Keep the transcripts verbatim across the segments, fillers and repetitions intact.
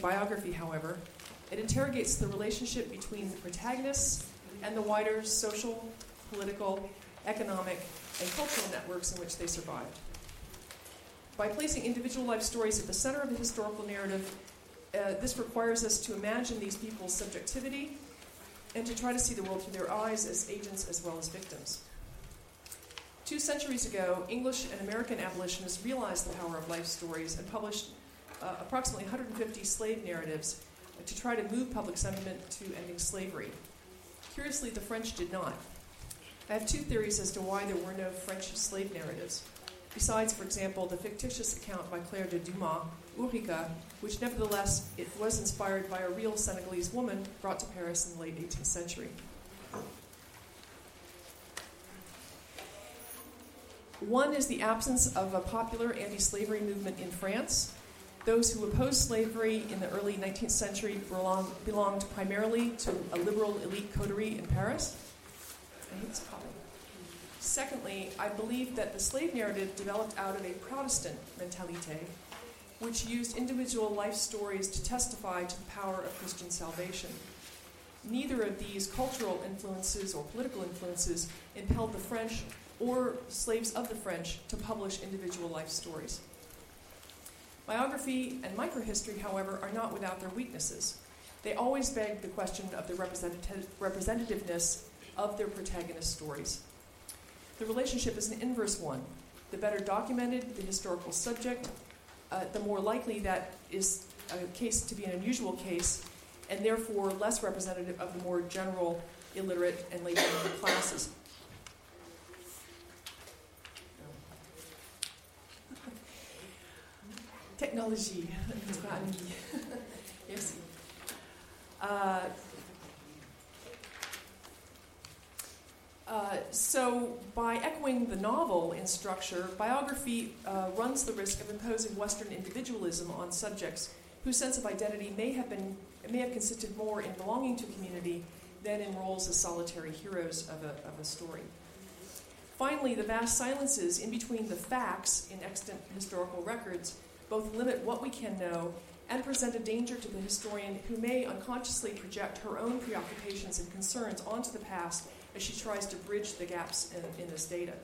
biography, however, it interrogates the relationship between the protagonists and the wider social, political, economic, and cultural networks in which they survived. By placing individual life stories at the center of the historical narrative, uh, this requires us to imagine these people's subjectivity and to try to see the world through their eyes as agents as well as victims. Two centuries ago, English and American abolitionists realized the power of life stories and published uh, approximately one hundred fifty slave narratives to try to move public sentiment to ending slavery. Curiously, the French did not. I have two theories as to why there were no French slave narratives, besides, for example, the fictitious account by Claire de Dumas, Ourika, which nevertheless it was inspired by a real Senegalese woman brought to Paris in the late eighteenth century. One is the absence of a popular anti-slavery movement in France. Those who opposed slavery in the early nineteenth century belong, belonged primarily to a liberal elite coterie in Paris. I hate this copy. Secondly, I believe that the slave narrative developed out of a Protestant mentalite, which used individual life stories to testify to the power of Christian salvation. Neither of these cultural influences or political influences impelled the French or slaves of the French to publish individual life stories. Biography and microhistory, however, are not without their weaknesses. They always beg the question of the representative, representativeness of their protagonist stories. The relationship is an inverse one. The better documented the historical subject, uh, the more likely that is a case to be an unusual case, and therefore less representative of the more general illiterate and labor classes. Technologie. Merci. Uh, uh, so, by echoing the novel in structure, biography uh, runs the risk of imposing Western individualism on subjects whose sense of identity may have been may have consisted more in belonging to a community than in roles as solitary heroes of a, of a story. Finally, the vast silences in between the facts in extant historical records both limit what we can know and present a danger to the historian who may unconsciously project her own preoccupations and concerns onto the past as she tries to bridge the gaps in, in this data.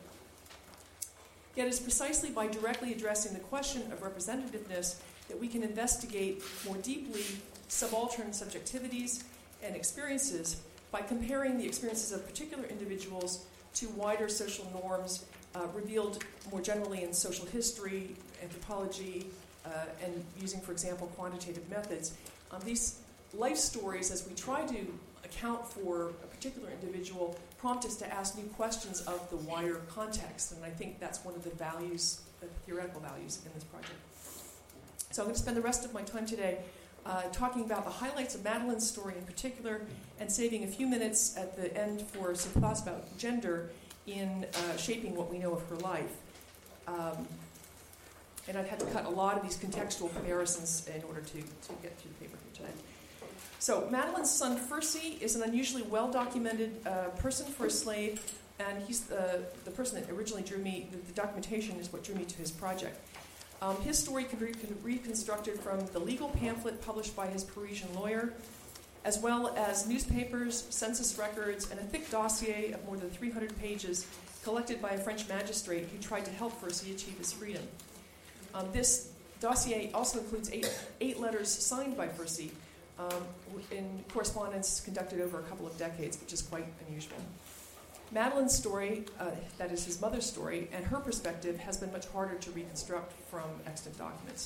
Yet it's precisely by directly addressing the question of representativeness that we can investigate more deeply subaltern subjectivities and experiences by comparing the experiences of particular individuals to wider social norms uh, revealed more generally in social history, anthropology, uh, and using, for example, quantitative methods. Um, these life stories, as we try to account for a particular individual, prompt us to ask new questions of the wider context, and I think that's one of the values, the theoretical values in this project. So I'm going to spend the rest of my time today uh, talking about the highlights of Madeleine's story in particular, and saving a few minutes at the end for some thoughts about gender in uh, shaping what we know of her life. Um, and I've had to cut a lot of these contextual comparisons in order to, to get through the paper here today. So Madeleine's son, Fursey, is an unusually well-documented uh, person for a slave, and he's the, the person that originally drew me, the, the documentation is what drew me to his project. Um, his story can be reconstructed from the legal pamphlet published by his Parisian lawyer, as well as newspapers, census records, and a thick dossier of more than three hundred pages collected by a French magistrate who tried to help Fursey achieve his freedom. Um, this dossier also includes eight, eight letters signed by Fursey um, in correspondence conducted over a couple of decades, which is quite unusual. Madeleine's story, uh, that is his mother's story, and her perspective has been much harder to reconstruct from extant documents.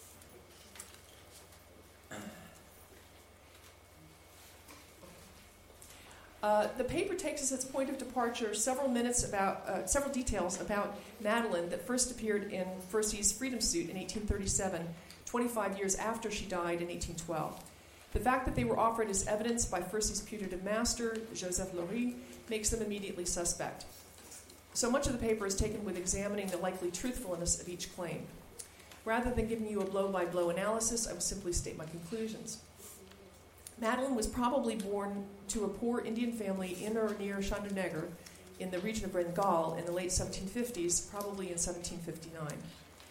Uh, the paper takes as its point of departure several minutes about uh, several details about Madeleine that first appeared in Fursey's freedom suit in eighteen thirty-seven, twenty-five years after she died in eighteen twelve. The fact that they were offered as evidence by Fursey's putative master, Joseph Laurie, makes them immediately suspect. So much of the paper is taken with examining the likely truthfulness of each claim. Rather than giving you a blow-by-blow analysis, I will simply state my conclusions. Madeleine was probably born to a poor Indian family in or near Chandernagor in the region of Bengal in the late seventeen fifties, probably in seventeen fifty-nine.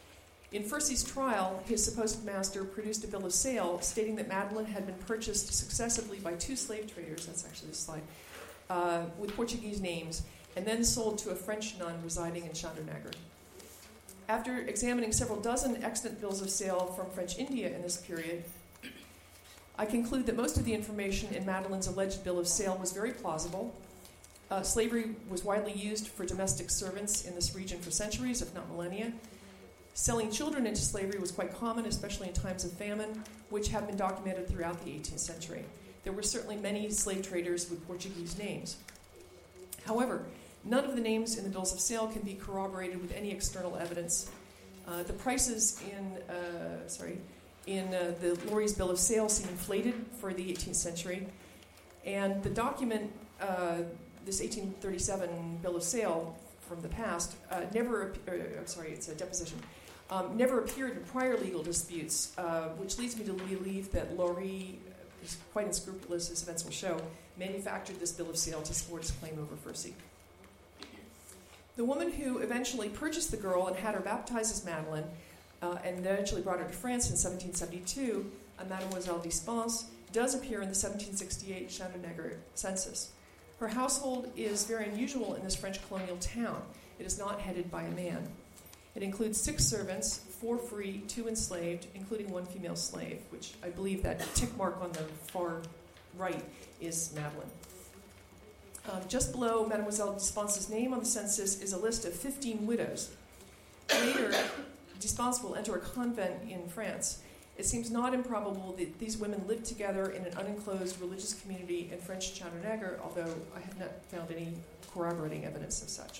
In Furcy's trial, his supposed master produced a bill of sale stating that Madeleine had been purchased successively by two slave traders, that's actually the slide, uh, with Portuguese names, and then sold to a French nun residing in Chandernagor. After examining several dozen extant bills of sale from French India in this period, I conclude that most of the information in Madeleine's alleged bill of sale was very plausible. Uh, slavery was widely used for domestic servants in this region for centuries, if not millennia. Selling children into slavery was quite common, especially in times of famine, which have been documented throughout the eighteenth century. There were certainly many slave traders with Portuguese names. However, none of the names in the bills of sale can be corroborated with any external evidence. Uh, the prices in, uh, sorry, in uh, the Laurie's bill of sale seem inflated for the eighteenth century, and the document, uh, this eighteen thirty-seven bill of sale from the past, uh, never, uh, I'm sorry, it's a deposition, um, never appeared in prior legal disputes, uh, which leads me to believe that Laurie, is quite unscrupulous, as events will show, manufactured this bill of sale to support his claim over Furcy. The woman who eventually purchased the girl and had her baptized as Madeleine, uh, and eventually brought her to France in seventeen seventy-two, a Mademoiselle Dispense, does appear in the seventeen sixty-eight Chandernagor census. Her household is very unusual in this French colonial town. It is not headed by a man. It includes six servants, four free, two enslaved, including one female slave, which I believe that tick mark on the far right is Madeleine. Um, just below Mademoiselle Dispense's name on the census is a list of fifteen widows. Later, Dispense will enter a convent in France. It seems not improbable that these women lived together in an unenclosed religious community in French Chandernagor, although I have not found any corroborating evidence of such.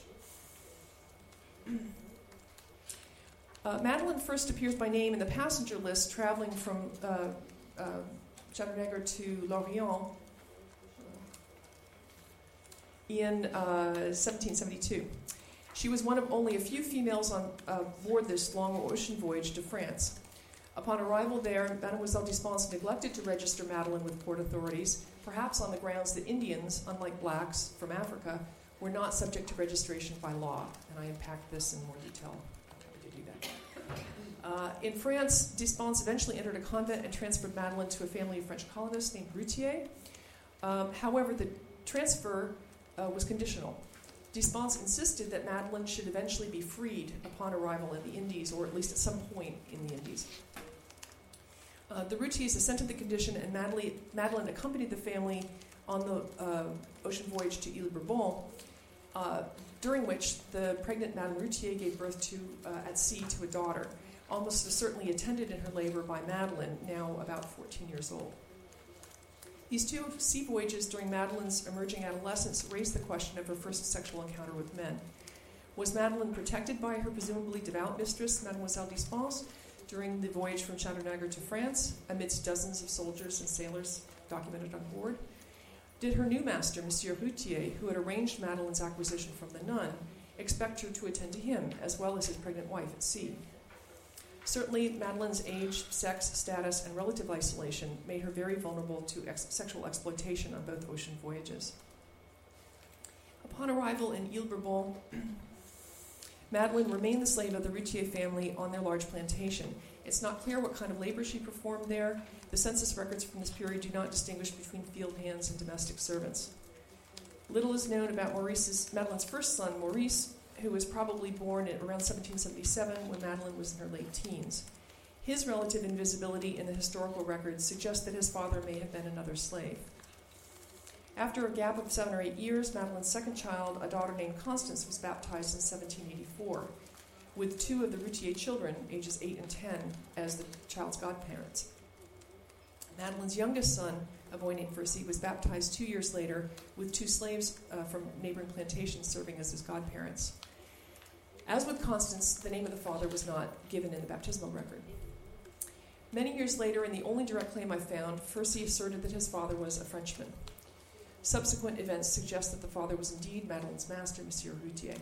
Uh, Madeleine first appears by name in the passenger list traveling from uh, uh, Chandernagor to Lorient in uh, seventeen seventy-two. She was one of only a few females on uh, board this long ocean voyage to France. Upon arrival there, Mademoiselle Dispense neglected to register Madeleine with port authorities, perhaps on the grounds that Indians, unlike blacks from Africa, were not subject to registration by law. And I unpacked this in more detail. I'm happy to do that. Uh, in France, Dispense eventually entered a convent and transferred Madeleine to a family of French colonists named Routier. Um, however, the transfer uh, was conditional. Dispense insisted that Madeleine should eventually be freed upon arrival in the Indies, or at least at some point in the Indies. Uh, the Routiers assented the condition, and Madeleine, Madeleine accompanied the family on the uh, ocean voyage to Ile Bourbon, uh, during which the pregnant Madame Routier gave birth to, uh, at sea, to a daughter, almost as certainly attended in her labor by Madeleine, now about fourteen years old. These two sea voyages during Madeleine's emerging adolescence raised the question of her first sexual encounter with men. Was Madeleine protected by her presumably devout mistress, Mademoiselle Dispense, during the voyage from Chandernagor to France, amidst dozens of soldiers and sailors documented on board? Did her new master, Monsieur Routier, who had arranged Madeleine's acquisition from the nun, expect her to attend to him, as well as his pregnant wife at sea? Certainly, Madeleine's age, sex, status, and relative isolation made her very vulnerable to ex- sexual exploitation on both ocean voyages. Upon arrival in Ile Bourbon, Madeleine remained the slave of the Routier family on their large plantation. It's not clear what kind of labor she performed there. The census records from this period do not distinguish between field hands and domestic servants. Little is known about Maurice's, Madeleine's first son, Maurice, who was probably born at around seventeen seventy-seven when Madeleine was in her late teens. His relative invisibility in the historical records suggests that his father may have been another slave. After a gap of seven or eight years, Madeleine's second child, a daughter named Constance, was baptized in seventeen eighty-four, with two of the Routier children, ages eight and ten, as the child's godparents. Madeleine's youngest son, a boy named Furcy, was baptized two years later, with two slaves uh, from neighboring plantations serving as his godparents. As with Constance, the name of the father was not given in the baptismal record. Many years later, in the only direct claim I found, Furcy asserted that his father was a Frenchman. Subsequent events suggest that the father was indeed Madeleine's master, Monsieur Routier.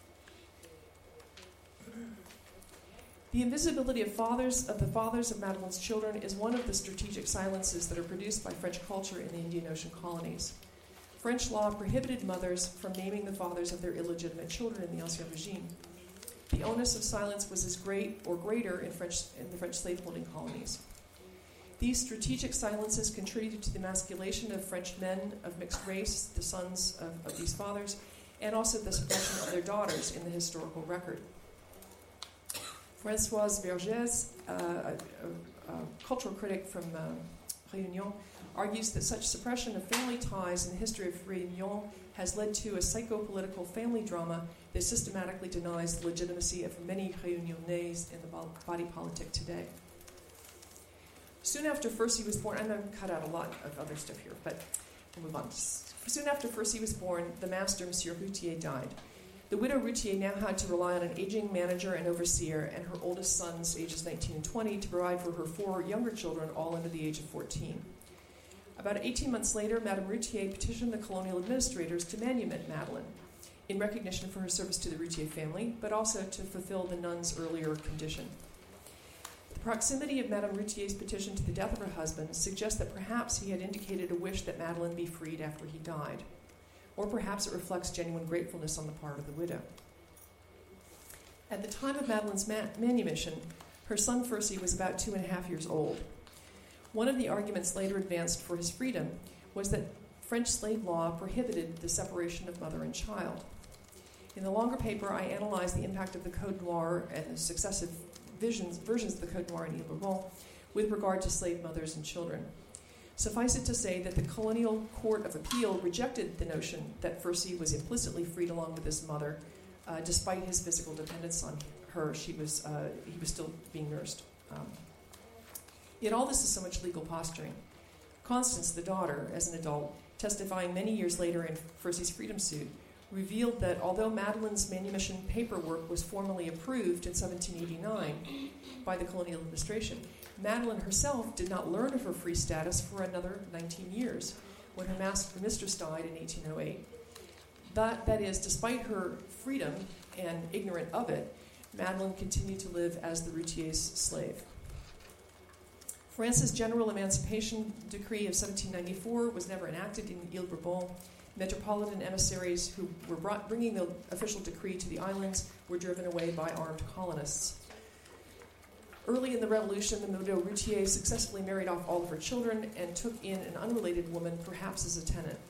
The invisibility of fathers of the fathers of Madeleine's children is one of the strategic silences that are produced by French culture in the Indian Ocean colonies. French law prohibited mothers from naming the fathers of their illegitimate children in the Ancien Regime. the onus of silence was as great or greater in, French, in the French slaveholding colonies. These strategic silences contributed to the emasculation of French men of mixed race, the sons of, of these fathers, and also the suppression of their daughters in the historical record. Françoise Vergès, uh, a, a, a cultural critic from uh, Réunion, argues that such suppression of family ties in the history of Réunion has led to a psychopolitical family drama that systematically denies the legitimacy of many Réunionnais in the body politic today. Soon after Fercy was born, I'm going to cut out a lot of other stuff here, but we'll move on. Soon after Fercy was born, the master, Monsieur Routier, died. The widow Routier now had to rely on an aging manager and overseer and her oldest sons, ages nineteen and twenty, to provide for her four younger children, all under the age of fourteen. About eighteen months later, Madame Routier petitioned the colonial administrators to manumit Madeleine in recognition for her service to the Routier family, but also to fulfill the nun's earlier condition. The proximity of Madame Routier's petition to the death of her husband suggests that perhaps he had indicated a wish that Madeleine be freed after he died, or perhaps it reflects genuine gratefulness on the part of the widow. At the time of Madeleine's ma- manumission, her son Fercy was about two and a half years old. One of the arguments later advanced for his freedom was that French slave law prohibited the separation of mother and child. In the longer paper, I analyzed the impact of the Code Noir and the successive visions, versions of the Code Noir in Ile Bourbon with regard to slave mothers and children. Suffice it to say that the Colonial Court of Appeal rejected the notion that Fercy was implicitly freed along with his mother, uh, despite his physical dependence on her. She was uh, he was still being nursed. Um, yet all this is so much legal posturing. Constance, the daughter, as an adult, testifying many years later in Fercy's freedom suit, revealed that although Madeleine's manumission paperwork was formally approved in seventeen eighty-nine by the colonial administration, Madeleine herself did not learn of her free status for another nineteen years, when her master mistress died in eighteen oh eight. That, that is, despite her freedom and ignorant of it, Madeleine continued to live as the Routier's slave. France's General Emancipation Decree of seventeen ninety-four was never enacted in Ile Bourbon. Metropolitan emissaries who were brought, bringing the official decree to the islands were driven away by armed colonists. Early in the Revolution, the widow Routier successfully married off all of her children and took in an unrelated woman, perhaps as a tenant.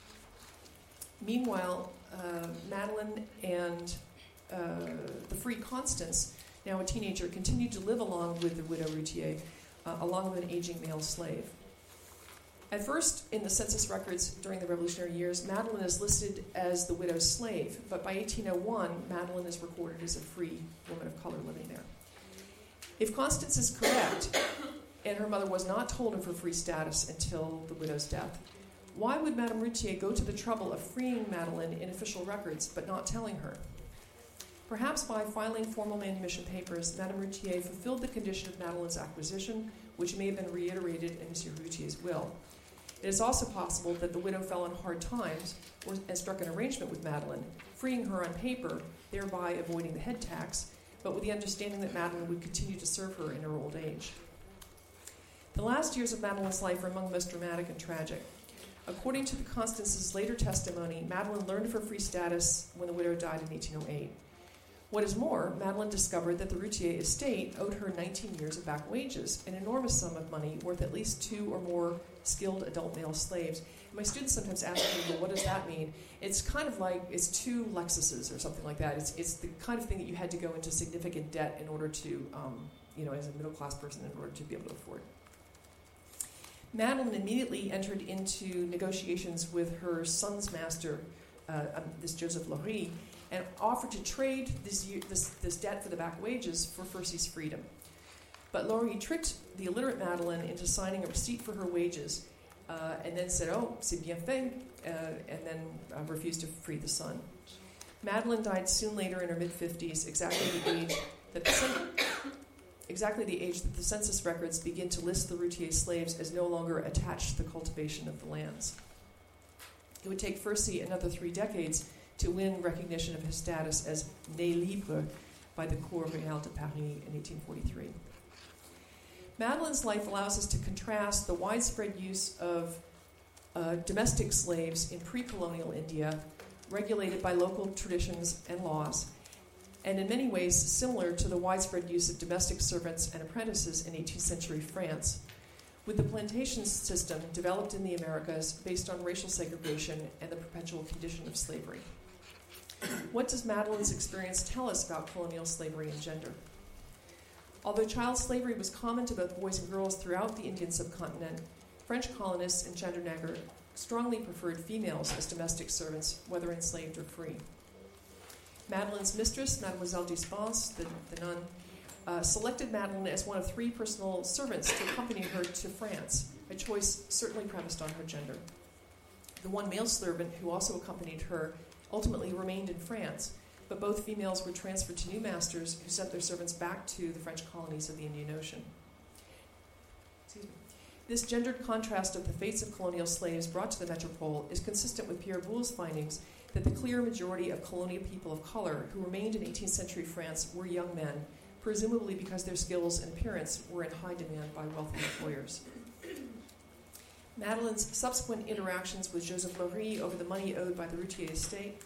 Meanwhile, uh, Madeleine and uh, the free Constance, now a teenager, continued to live along with the widow Routier, uh, along with an aging male slave. At first, in the census records during the Revolutionary years, Madeleine is listed as the widow's slave, but by eighteen oh one, Madeleine is recorded as a free woman of color living there. If Constance is correct, and her mother was not told of her free status until the widow's death, why would Madame Routier go to the trouble of freeing Madeleine in official records but not telling her? Perhaps by filing formal manumission papers, Madame Routier fulfilled the condition of Madeleine's acquisition, which may have been reiterated in Monsieur Routier's will. It is also possible that the widow fell on hard times or, and struck an arrangement with Madeleine, freeing her on paper, thereby avoiding the head tax, but with the understanding that Madeleine would continue to serve her in her old age. The last years of Madeleine's life are among the most dramatic and tragic. According to the Constance's later testimony, Madeleine learned of her free status when the widow died in eighteen oh eight. What is more, Madeleine discovered that the Routier estate owed her nineteen years of back wages, an enormous sum of money worth at least two or more skilled adult male slaves. And my students sometimes ask me, well, what does that mean? It's kind of like, it's two Lexuses or something like that. It's it's the kind of thing that you had to go into significant debt in order to, um, you know, as a middle-class person, in order to be able to afford. Madeleine immediately entered into negotiations with her son's master, uh, um, this Joseph Laurie, and offered to trade this, this, this debt for the back wages for Fercy's freedom. But Laurie tricked the illiterate Madeleine into signing a receipt for her wages, uh, and then said, oh, c'est bien fait, uh, and then uh, refused to free the son. Madeleine died soon later in her mid-fifties, exactly the age that the cen- exactly the age that the census records begin to list the Routier slaves as no longer attached to the cultivation of the lands. It would take Fercy another three decades to win recognition of his status as né libre by the Cour Royale de Paris in eighteen forty-three. Madeleine's life allows us to contrast the widespread use of uh, domestic slaves in pre-colonial India, regulated by local traditions and laws, and in many ways similar to the widespread use of domestic servants and apprentices in eighteenth century France, with the plantation system developed in the Americas based on racial segregation and the perpetual condition of slavery. What does Madeline's experience tell us about colonial slavery and gender? Although child slavery was common to both boys and girls throughout the Indian subcontinent, French colonists in Chandernagor strongly preferred females as domestic servants, whether enslaved or free. Madeline's mistress, Mademoiselle Dispense, the, the nun, uh, selected Madeline as one of three personal servants to accompany her to France, a choice certainly premised on her gender. The one male servant who also accompanied her ultimately remained in France, but both females were transferred to new masters who sent their servants back to the French colonies of the Indian Ocean. Excuse me. This gendered contrast of the fates of colonial slaves brought to the metropole is consistent with Pierre Boulle's findings that the clear majority of colonial people of color who remained in eighteenth century France were young men, presumably because their skills and appearance were in high demand by wealthy employers. Madeline's subsequent interactions with Joseph Laurie over the money owed by the Routier estate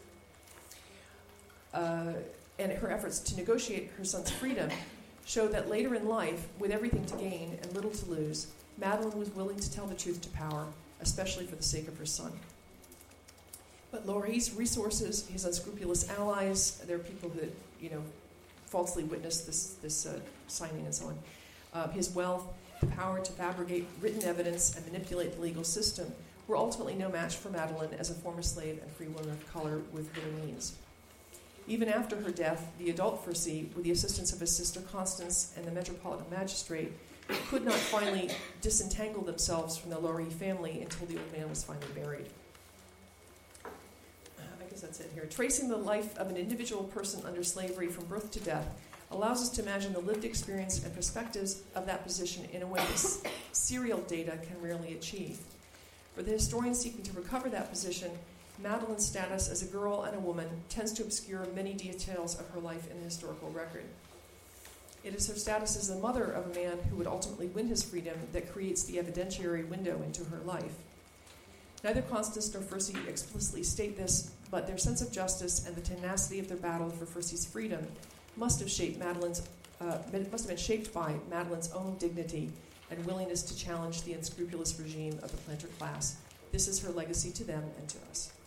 uh, and her efforts to negotiate her son's freedom show that later in life, with everything to gain and little to lose, Madeline was willing to tell the truth to power, especially for the sake of her son. But Laurie's resources, his unscrupulous allies, there are people who, you know, falsely witnessed this, this uh, signing and so on, uh, his wealth, the power to fabricate written evidence and manipulate the legal system were ultimately no match for Madeline as a former slave and free woman of color with little means. Even after her death, the adult Fursey, with the assistance of his sister Constance and the Metropolitan Magistrate, could not finally disentangle themselves from the Laurie family until the old man was finally buried. I guess that's it here. Tracing the life of an individual person under slavery from birth to death allows us to imagine the lived experience and perspectives of that position in a way that serial data can rarely achieve. For the historian seeking to recover that position, Madeline's status as a girl and a woman tends to obscure many details of her life in the historical record. It is her status as the mother of a man who would ultimately win his freedom that creates the evidentiary window into her life. Neither Constance nor Fursey explicitly state this, but their sense of justice and the tenacity of their battle for Fursey's freedom must have shaped Madeline's, uh, must have been shaped by Madeline's own dignity and willingness to challenge the unscrupulous regime of the planter class. This is her legacy to them and to us.